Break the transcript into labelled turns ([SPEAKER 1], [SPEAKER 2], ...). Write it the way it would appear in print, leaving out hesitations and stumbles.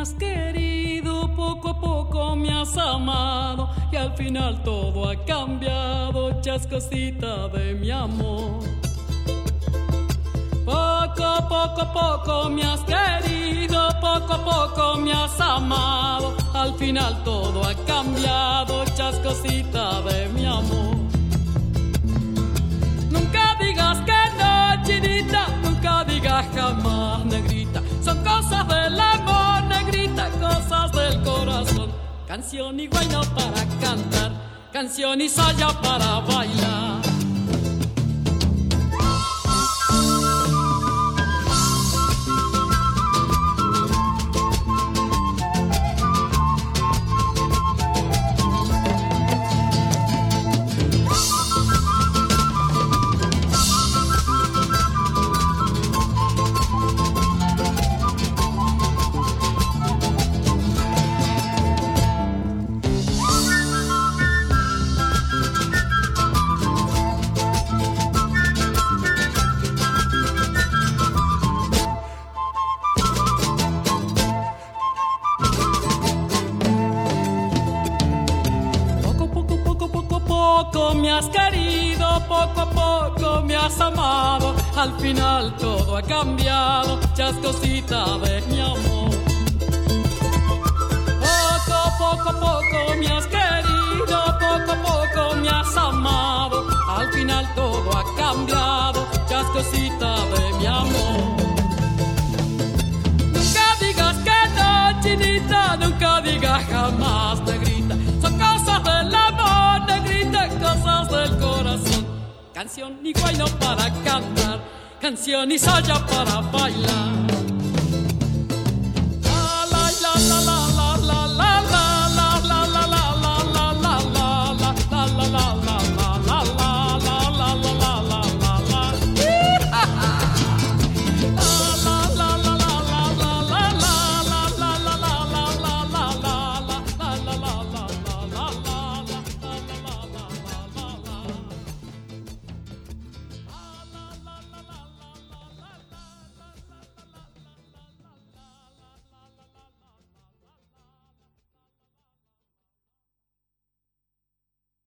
[SPEAKER 1] has querido, poco a poco me has amado y al final todo ha cambiado, chascosita de mi amor. Poco a poco me has querido, poco a poco me has amado, al final todo ha cambiado, chascosita de mi amor. Nunca digas que no, chinita, nunca digas jamás, negrita, son cosas del amor, negrita, cosas del corazón. Canción y guayno para cantar, canción y saya para bailar. Poco me has querido, poco a poco me has amado, al final todo ha cambiado, chascosita de mi amor. Poco a poco me has querido, poco a poco me has amado, al final todo ha cambiado, chascosita de mi amor. Nunca digas que no, chinita, nunca digas jamás, negrita, son cosas del amor, negrita, cosas del corazón. Canción y guayno para cantar, canción y saya para bailar.